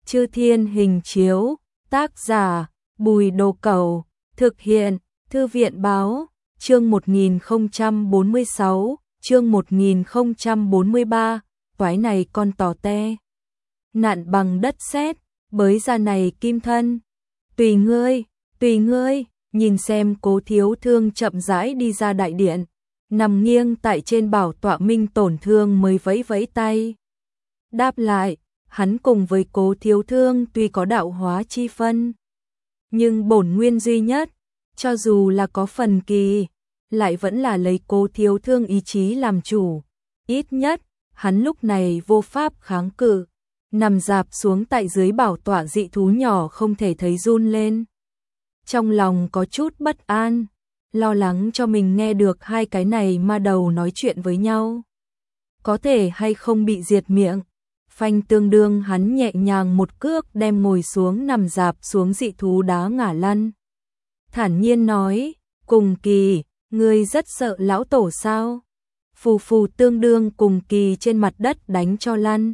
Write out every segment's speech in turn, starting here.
Chư Thiên Hình Chiếu, tác giả Bùi Đồ Cẩu, thực hiện Thư viện Báo, chương 1046, chương 1043, toái này con tò te. Nạn bằng đất sét, bới ra này kim thân. Tùy ngươi, nhìn xem Cố Thiếu Thương chậm rãi đi ra đại điện, nằm nghiêng tại trên bảo tọa Minh Tổn Thương mới vẫy vẫy tay. Đáp lại, hắn cùng với Cố Thiếu Thương tuy có đạo hóa chi phân, nhưng bổn nguyên duy nhất, cho dù là có phần kỳ, lại vẫn là lấy Cố Thiếu Thương ý chí làm chủ. Ít nhất, hắn lúc này vô pháp kháng cự, nằm rạp xuống tại dưới bảo tọa dị thú nhỏ không thể thấy run lên. Trong lòng có chút bất an, lo lắng cho mình nghe được hai cái này ma đầu nói chuyện với nhau. Có thể hay không bị diệt miệng. Phanh tương đương hắn nhẹ nhàng một cước đem ngồi xuống nằm rạp xuống dị thú đá ngả lăn. Thản nhiên nói, Cùng Kỳ, ngươi rất sợ lão tổ sao? Phù phù tương đương Cùng Kỳ trên mặt đất đánh cho lăn.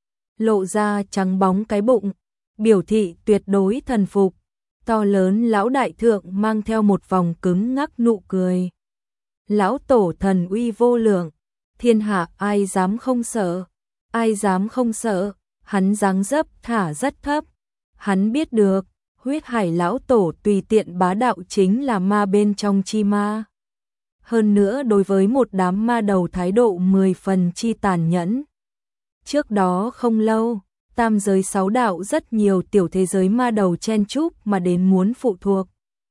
Lộ ra trắng bóng cái bụng, biểu thị tuyệt đối thần phục. To lớn lão đại thượng mang theo một vòng cứng ngắc nụ cười. Lão tổ thần uy vô lượng, thiên hạ ai dám không sợ, ai dám không sợ, hắn dáng dấp thả rất thấp. Hắn biết được, huyết hải lão tổ tùy tiện bá đạo chính là ma bên trong chi ma. Hơn nữa đối với một đám ma đầu thái độ 10 phần chi tàn nhẫn. Trước đó không lâu, tam giới 6 đạo rất nhiều tiểu thế giới ma đầu chen chúc mà đến muốn phụ thuộc.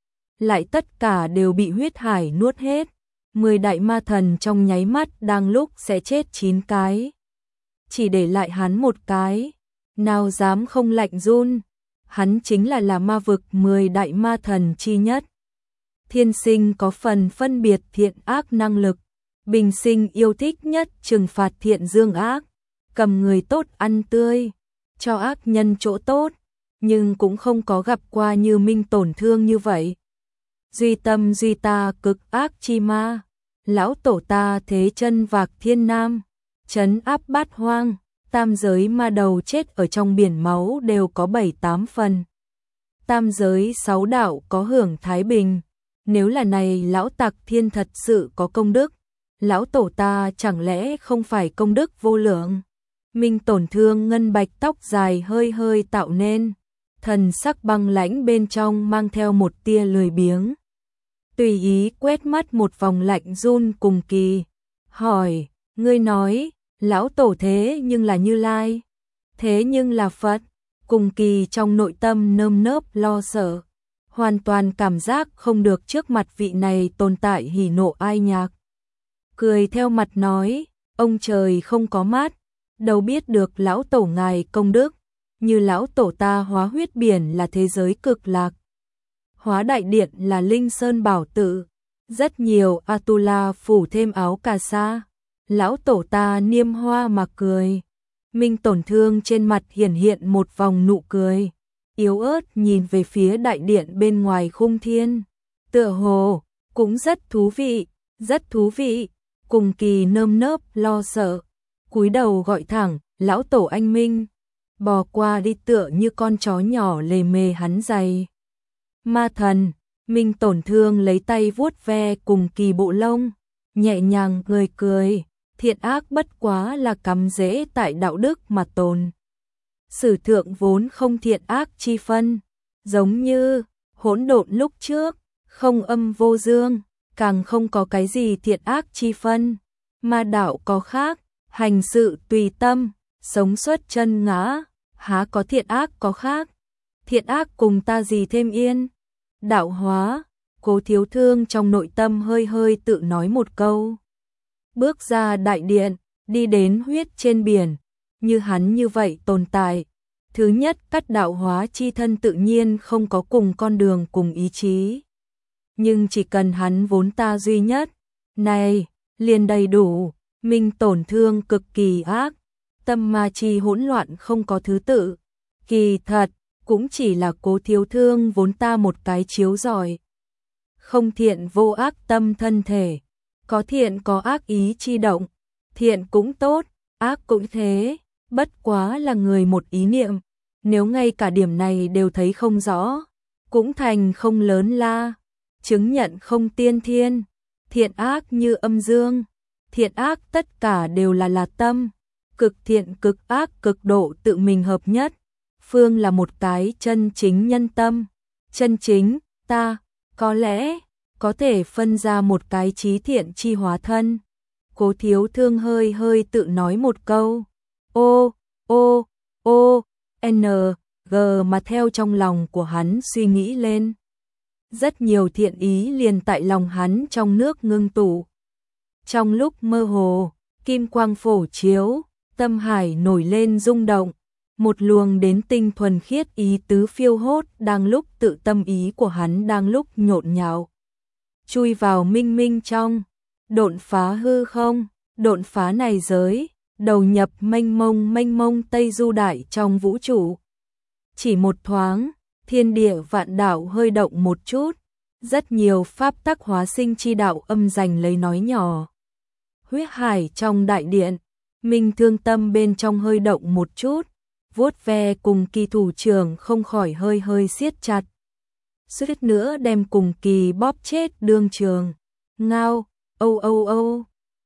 Lại tất cả đều bị huyết hải nuốt hết. 10 đại ma thần trong nháy mắt đang lúc sẽ chết 9 cái. Chỉ để lại hắn một cái. Nào dám không lạnh run. Hắn chính là ma vực 10 đại ma thần chi nhất. Thiên sinh có phần phân biệt thiện ác năng lực. Bình sinh yêu thích nhất trừng phạt thiện dương ác. Cầm người tốt ăn tươi, cho ác nhân chỗ tốt, nhưng cũng không có gặp qua như Minh Tổn Thương như vậy. Duy tâm duy ta cực ác chi ma, lão tổ ta thế chân vạc thiên nam, trấn áp bát hoang, tam giới ma đầu chết ở trong biển máu đều có 7-8 phần. Tam giới 6 đạo có hưởng thái bình, nếu là này lão tặc thiên thật sự có công đức, lão tổ ta chẳng lẽ không phải công đức vô lượng. Minh Tổn Thương ngân bạch tóc dài hơi hơi tạo nên, thần sắc băng lãnh bên trong mang theo một tia lười biếng. Tùy ý quét mắt một vòng lạnh run Cùng Kỳ, hỏi, ngươi nói, lão tổ thế nhưng là Như Lai, thế nhưng là Phật. Cùng Kỳ trong nội tâm nơm nớp lo sợ, hoàn toàn cảm giác không được trước mặt vị này tồn tại hỉ nộ ai nhạc. Cười theo mặt nói, ông trời không có mắt, đâu biết được lão tổ ngài công đức, như lão tổ ta hóa huyết biển là thế giới cực lạc, hóa đại điện là linh sơn bảo tự, rất nhiều Atula phủ thêm áo cà sa, lão tổ ta niêm hoa mà cười. Minh Tổn Thương trên mặt hiển hiện một vòng nụ cười, yếu ớt nhìn về phía đại điện bên ngoài khung thiên, tựa hồ cũng rất thú vị, rất thú vị. Cùng Kỳ nơm nớp lo sợ, cúi đầu gọi thẳng, lão tổ anh Minh, bò qua đi tựa như con chó nhỏ lề mề hắn giày. Ma thần, Minh Tổn Thương lấy tay vuốt ve Cùng Kỳ bộ lông, nhẹ nhàng cười, thiện ác bất quá là cắm rễ tại đạo đức mà tồn. Sử thượng vốn không thiện ác chi phân, giống như hỗn độn lúc trước, không âm vô dương, càng không có cái gì thiện ác chi phân. Ma đạo có khác, hành sự tùy tâm, sống xuất chân ngã, há có thiện ác có khác. Thiện ác cùng ta gì thêm yên. Đạo hóa, Cố Thiếu Thương trong nội tâm hơi hơi tự nói một câu. Bước ra đại điện, đi đến huyết trên biển, như hắn như vậy tồn tại. Thứ nhất, cắt đạo hóa chi thân tự nhiên không có cùng con đường cùng ý chí. Nhưng chỉ cần hắn vốn ta duy nhất, này, liền đầy đủ. Minh Tổn Thương cực kỳ ác, tâm ma chi hỗn loạn không có thứ tự. Kỳ thật, cũng chỉ là Cố Thiếu Thương vốn ta một cái chiếu rọi. Không thiện vô ác tâm thân thể, có thiện có ác ý chi động, thiện cũng tốt, ác cũng thế, bất quá là người một ý niệm. nếu ngay cả điểm này đều thấy không rõ, cũng thành không lớn la, chứng nhận không tiên thiên, thiện ác như âm dương, thiện ác tất cả đều là tâm, cực thiện cực ác cực độ tự mình hợp nhất, phương là một cái chân chính nhân tâm, chân chính, ta, có lẽ, có thể phân ra một cái trí thiện chi hóa thân. Cố Thiếu Thương hơi hơi tự nói một câu, ô, g mà theo trong lòng của hắn suy nghĩ lên. Rất nhiều thiện ý liền tại lòng hắn trong nước ngưng tụ. Trong lúc mơ hồ, kim quang phổ chiếu, tâm hải nổi lên rung động, một luồng đến tinh thuần khiết ý tứ phiêu hốt đang lúc tự tâm ý của hắn đang lúc nhộn nhạo. Chui vào minh minh trong, độn phá hư không, độn phá này giới, đầu nhập mênh mông Tây Du Đại trong vũ trụ. Chỉ một thoáng, thiên địa vạn đạo hơi động một chút, rất nhiều pháp tắc hóa sinh chi đạo âm giành lấy nói nhỏ. Huyết hải trong đại điện, Minh Thương tâm bên trong hơi động một chút, vuốt ve cùng kỳ thủ trưởng không khỏi hơi hơi siết chặt. Suýt nữa đem cùng kỳ bóp chết đương trường. Ngao, âu.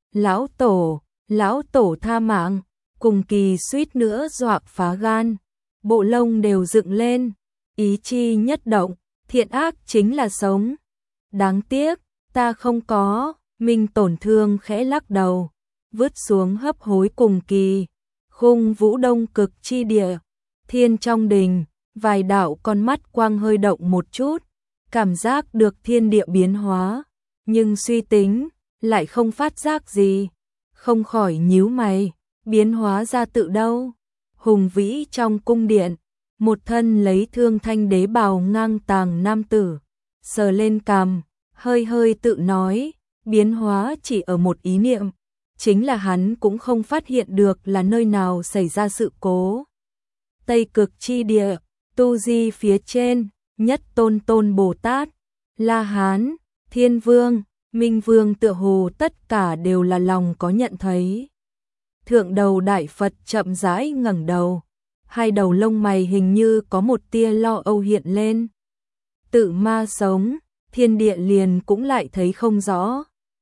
Lão tổ tha mạng, cùng kỳ suýt nữa dọa phá gan. Bộ lông đều dựng lên, ý chi nhất động, thiện ác chính là sống. Đáng tiếc, ta không có, Minh Tổn Thương khẽ lắc đầu, vứt xuống hấp hối cùng kỳ. Khung vũ đông cực chi địa, thiên trong đình, vài đạo con mắt quang hơi động một chút, cảm giác được thiên địa biến hóa, nhưng suy tính, lại không phát giác gì, không khỏi nhíu mày, biến hóa ra tự đâu. Hùng vĩ trong cung điện, một thân lấy thương thanh đế bào ngang tàng nam tử, sờ lên cằm, hơi hơi tự nói, biến hóa chỉ ở một ý niệm, chính là hắn cũng không phát hiện được là nơi nào xảy ra sự cố. Tây cực chi địa, tu di phía trên, nhất tôn Bồ Tát, La Hán, Thiên Vương, Minh Vương tựa hồ tất cả đều là lòng có nhận thấy. Thượng đầu Đại Phật chậm rãi ngẩng đầu, hai đầu lông mày hình như có một tia lo âu hiện lên. Tự ma sống, thiên địa liền cũng lại thấy không rõ.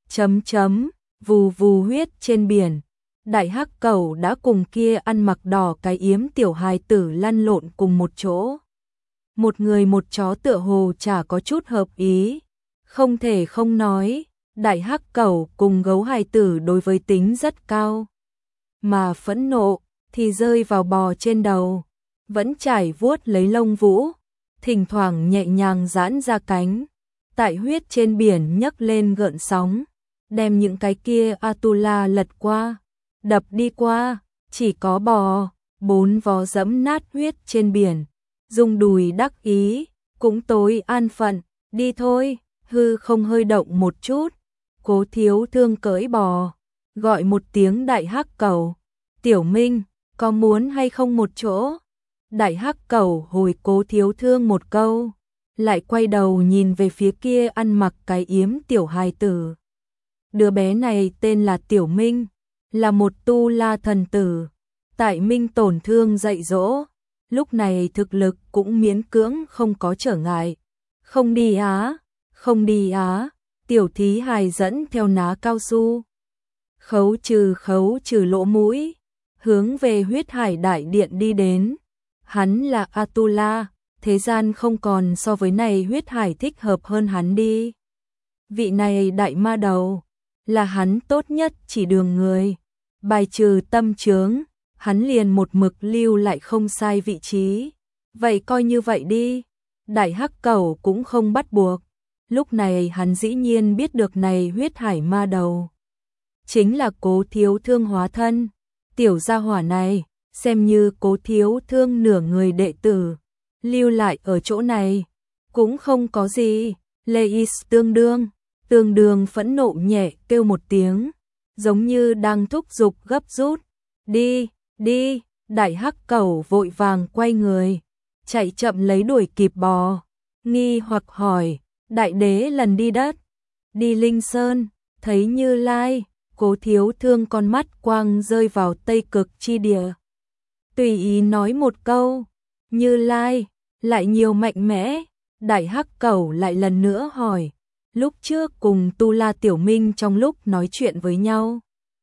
Vù huyết trên biển, Đại Hắc Cẩu đã cùng kia ăn mặc đỏ cái yếm tiểu hài tử lăn lộn cùng một chỗ. Một người một chó tựa hồ chả có chút hợp ý, không thể không nói, Đại Hắc Cẩu cùng gấu hài tử đối với tính rất cao. Mà phẫn nộ thì rơi vào bò trên đầu, vẫn trải vuốt lấy lông vũ, thỉnh thoảng nhẹ nhàng giãn ra cánh, tại huyết trên biển nhấc lên gợn sóng, đem những cái kia Atula lật qua, đập đi qua, chỉ có bò, 4 vó dẫm nát huyết trên biển, dùng đùi đắc ý, cũng tối an phận, đi thôi, hư không hơi động một chút, Cố Thiếu Thương cưỡi bò, gọi một tiếng Đại Hắc Cẩu, Tiểu Minh, có muốn hay không một chỗ? Đại Hắc Cẩu hồi Cố Thiếu Thương một câu, lại quay đầu nhìn về phía kia ăn mặc cái yếm tiểu hài tử. Đứa bé này tên là Tiểu Minh, là một tu la thần tử, tại Minh Tổn Thương dạy dỗ, lúc này thực lực cũng miễn cưỡng không có trở ngại. Không đi á, tiểu thí hài dẫn theo ná cao su. Khấu trừ lỗ mũi, hướng về huyết hải đại điện đi đến. Hắn là Atula, thế gian không còn so với này huyết hải thích hợp hơn hắn đi. Vị này đại ma đầu, là hắn tốt nhất chỉ đường người, bài trừ tâm chướng, hắn liền một mực lưu lại không sai vị trí. Vậy coi như vậy đi, Đại Hắc Cẩu cũng không bắt buộc. Lúc này hắn dĩ nhiên biết được này huyết hải ma đầu chính là Cố Thiếu Thương hóa thân. Tiểu gia hỏa này, xem như Cố Thiếu Thương nửa người đệ tử, lưu lại ở chỗ này, cũng không có gì. Leis tương đương phẫn nộ nhẹ kêu một tiếng, giống như đang thúc giục gấp rút. Đi, Đại Hắc Cẩu vội vàng quay người, chạy chậm lấy đuổi kịp bò, nghi hoặc hỏi, Đại Đế lần đi đất, đi Linh Sơn, thấy Như Lai. Cố Thiếu Thương con mắt quang rơi vào Tây Cực chi địa, tùy ý nói một câu, Như Lai, lại nhiều mạnh mẽ, Đại Hắc Cẩu lại lần nữa hỏi, lúc trước cùng Tu La Tiểu Minh trong lúc nói chuyện với nhau.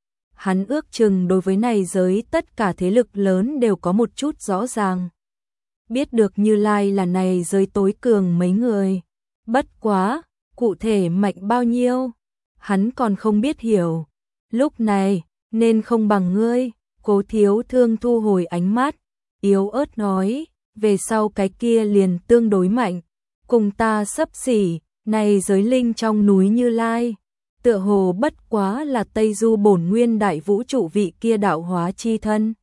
Hắn ước chừng đối với này giới tất cả thế lực lớn đều có một chút rõ ràng. Biết được Như Lai là này giới tối cường mấy người. Bất quá, cụ thể mạnh bao nhiêu, hắn còn không biết hiểu. Lúc này, nên không bằng ngươi, Cố Thiếu Thương thu hồi ánh mắt, yếu ớt nói, về sau cái kia liền tương đối mạnh, cùng ta xấp xỉ, này giới linh trong núi Như Lai. Tựa hồ bất quá là Tây Du bổn nguyên đại vũ trụ vị kia đạo hóa chi thân.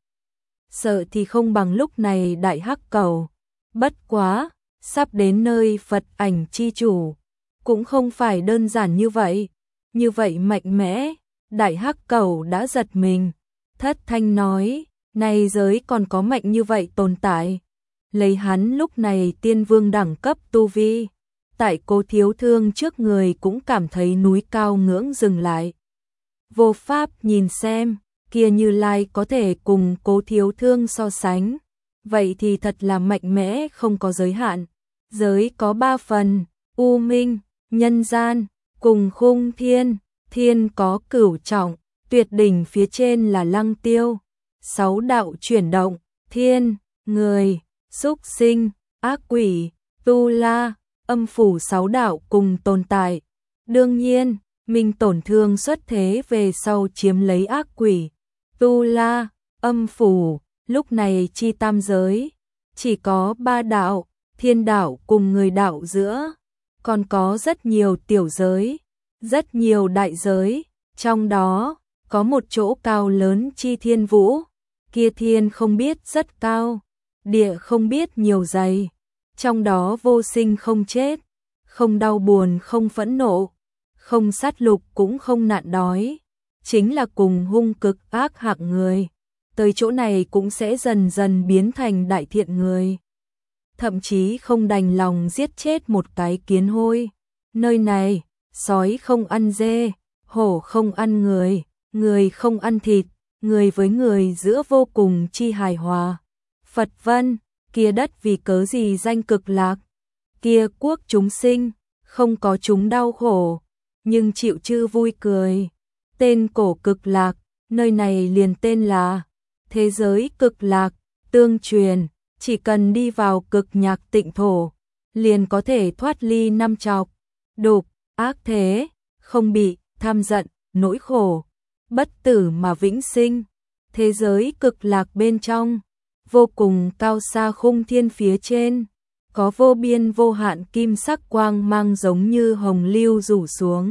Sợ thì không bằng lúc này Đại Hắc Cẩu. Bất quá, sắp đến nơi Phật ảnh chi chủ, cũng không phải đơn giản như vậy. Như vậy mạnh mẽ, Đại Hắc Cẩu đã giật mình, thất thanh nói, này giới còn có mạnh như vậy tồn tại. Lấy hắn lúc này tiên vương đẳng cấp tu vi, tại Cố Thiếu Thương trước người cũng cảm thấy núi cao ngưỡng dừng lại. Vô pháp nhìn xem, kia Như Lai có thể cùng Cố Thiếu Thương so sánh, vậy thì thật là mạnh mẽ không có giới hạn. Giới có 3 phần, U Minh, Nhân Gian, cùng Khung Thiên, Thiên có cửu trọng, tuyệt đỉnh phía trên là Lăng Tiêu. 6 đạo chuyển động, thiên, người, súc sinh, ác quỷ, tu la, âm phủ 6 đạo cùng tồn tại. Đương nhiên, mình tổn thương xuất thế về sau chiếm lấy ác quỷ, tu la, âm phủ, lúc này chi tam giới, chỉ có 3 đạo, thiên đạo cùng người đạo giữa, còn có rất nhiều tiểu giới, rất nhiều đại giới, trong đó có một chỗ cao lớn chi thiên vũ, kia thiên không biết rất cao, địa không biết nhiều dày, trong đó vô sinh không chết, không đau buồn không phẫn nộ, không sát lục cũng không nạn đói, chính là cùng hung cực ác hạng người, tới chỗ này cũng sẽ dần dần biến thành đại thiện người. Thậm chí không đành lòng giết chết một cái kiến hôi. Nơi này, sói không ăn dê, hổ không ăn người, người không ăn thịt, người với người giữa vô cùng chi hài hòa. Phật Vân, kia đất vì cớ gì danh cực lạc, kia quốc chúng sinh, không có chúng đau khổ, nhưng chịu chư vui cười. Tên cổ cực lạc, nơi này liền tên là thế giới cực lạc, tương truyền, chỉ cần đi vào cực nhạc tịnh thổ, liền có thể thoát ly năm trọc, đục, ác thế, không bị tham giận, nỗi khổ, bất tử mà vĩnh sinh. Thế giới cực lạc bên trong, vô cùng cao xa khung thiên phía trên, có vô biên vô hạn kim sắc quang mang giống như hồng lưu rủ xuống,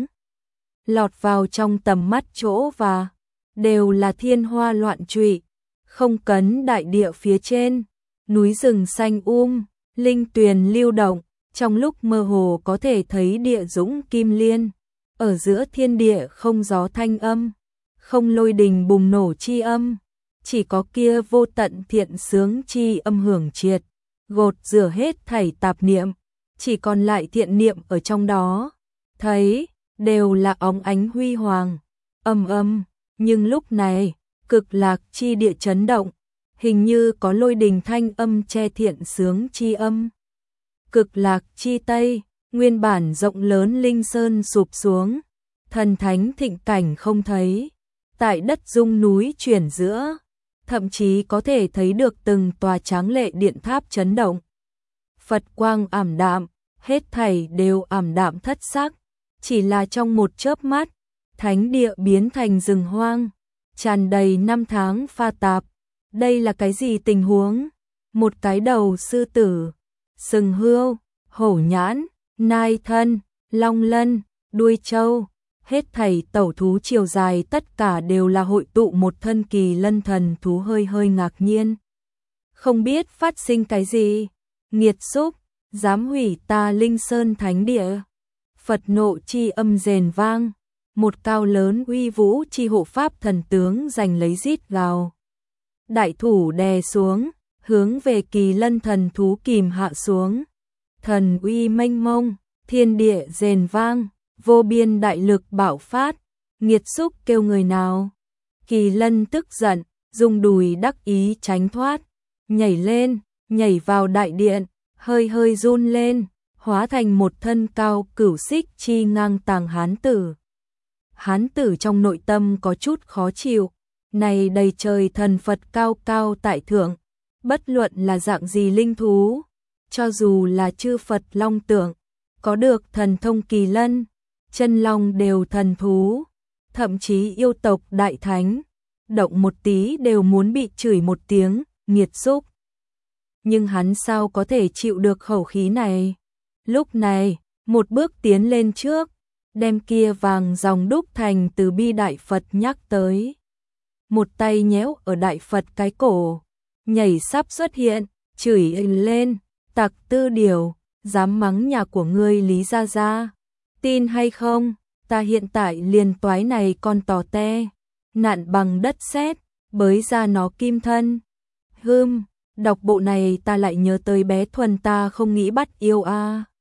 lọt vào trong tầm mắt chỗ và đều là thiên hoa loạn trụy, không cấn đại địa phía trên, núi rừng xanh linh tuyền lưu động, trong lúc mơ hồ có thể thấy địa dũng kim liên, ở giữa thiên địa không gió thanh âm, không lôi đình bùng nổ chi âm, chỉ có kia vô tận thiện sướng chi âm hưởng triệt, gột rửa hết thảy tạp niệm, chỉ còn lại thiện niệm ở trong đó, thấy, đều là óng ánh huy hoàng, nhưng lúc này, cực lạc chi địa chấn động, hình như có lôi đình thanh âm che thiện sướng chi âm. Cực lạc chi tây, nguyên bản rộng lớn linh sơn sụp xuống, thần thánh thịnh cảnh không thấy, tại đất dung núi chuyển giữa, thậm chí có thể thấy được từng tòa tráng lệ điện tháp chấn động. Phật quang ảm đạm, hết thảy đều ảm đạm thất sắc, chỉ là trong một chớp mắt, thánh địa biến thành rừng hoang, tràn đầy năm tháng pha tạp. Đây là cái gì tình huống? Một cái đầu sư tử, sừng hươu, hổ nhãn, nai thân, long lân, đuôi trâu, hết thảy tẩu thú chiều dài tất cả đều là hội tụ một thân kỳ lân thần thú hơi hơi ngạc nhiên. Không biết phát sinh cái gì? Nghiệt xúc, dám hủy ta linh sơn thánh địa. Phật nộ chi âm rền vang, một cao lớn uy vũ chi hộ pháp thần tướng giành lấy rít gào. Đại thủ đè xuống, hướng về kỳ lân thần thú kìm hạ xuống. Thần uy mênh mông, thiên địa rền vang, vô biên đại lực bạo phát, nghiệt xúc kêu người nào. Kỳ lân tức giận, dùng đùi đắc ý tránh thoát, nhảy lên, nhảy vào đại điện, hơi hơi run lên, hóa thành một thân cao cửu xích chi ngang tàng hán tử. Hán tử trong nội tâm có chút khó chịu, này đầy trời thần Phật cao cao tại thượng, bất luận là dạng gì linh thú, cho dù là chư Phật long tượng, có được thần thông kỳ lân, chân long đều thần thú, thậm chí yêu tộc đại thánh, động một tí đều muốn bị chửi một tiếng, nghiệt xúc. Nhưng hắn sao có thể chịu được khẩu khí này? Lúc này, một bước tiến lên trước, đem kia vàng dòng đúc thành từ bi đại Phật nhắc tới. Một tay nhéo ở đại Phật cái cổ, nhảy sắp xuất hiện, chửi lên, tặc tư điều, dám mắng nhà của ngươi Lý Gia Gia. Tin hay không, ta hiện tại liền toái này con tò te, nặn bằng đất sét, bới ra nó kim thân. Đọc bộ này ta lại nhớ tới bé Thuần ta không nghĩ bắt yêu a.